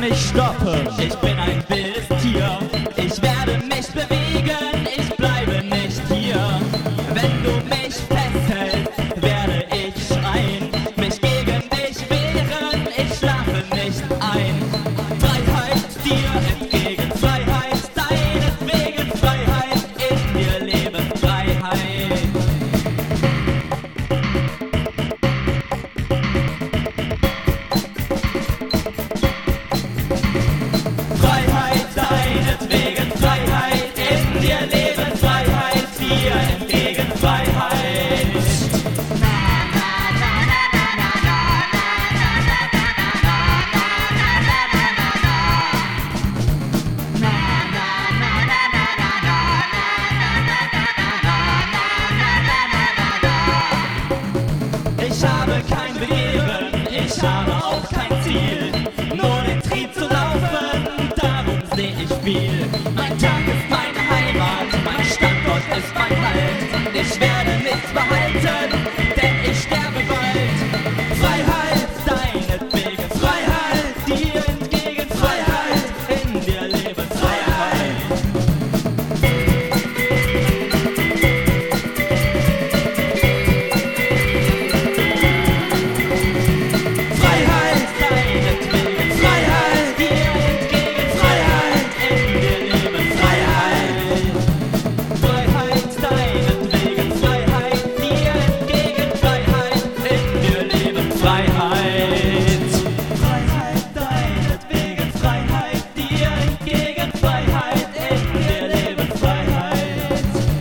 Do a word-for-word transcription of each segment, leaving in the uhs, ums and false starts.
mich stoppen. Ich bin ein wildes Tier, ich werde mich bewegen, ich bleibe nicht hier. Wenn du mich festhältst, werde ich schreien, mich gegen dich wehren, ich schlafe nicht ein. Freiheit dir entgegen, Freiheit deinetwegen, Freiheit in dir leben, Freiheit. Freiheit deinetwegen, Freiheit in dir leben, Freiheit dir entgegen, Freiheit. Ich habe kein Begehren, ich habe auch kein Ziel, nur den Trieb zu laufen, darum seh ich viel. Mein Tag ist meine Heimat, mein Standort ist mein Halt. Ich werde nichts behalten, denn ich sterbe bald. Freiheit deinetwegen, Freiheit dir entgegen, Freiheit in dir leben, Freiheit. Freiheit deinetwegen, Freiheit dir entgegen, Freiheit in dir leben, Freiheit. Freiheit deinetwegen, Freiheit dir entgegen, Freiheit in dir leben, Freiheit. Freiheit deinetwegen, Freiheit dir entgegen, Freiheit in dir leben, Freiheit.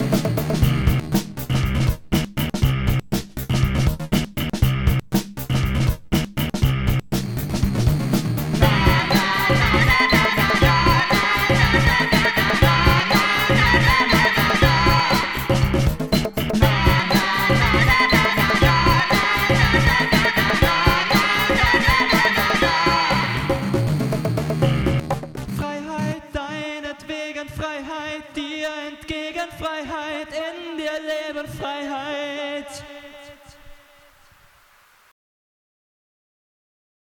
Freiheit deinetwegen, Freiheit dir entgegen, Freiheit in dir leben, Freiheit.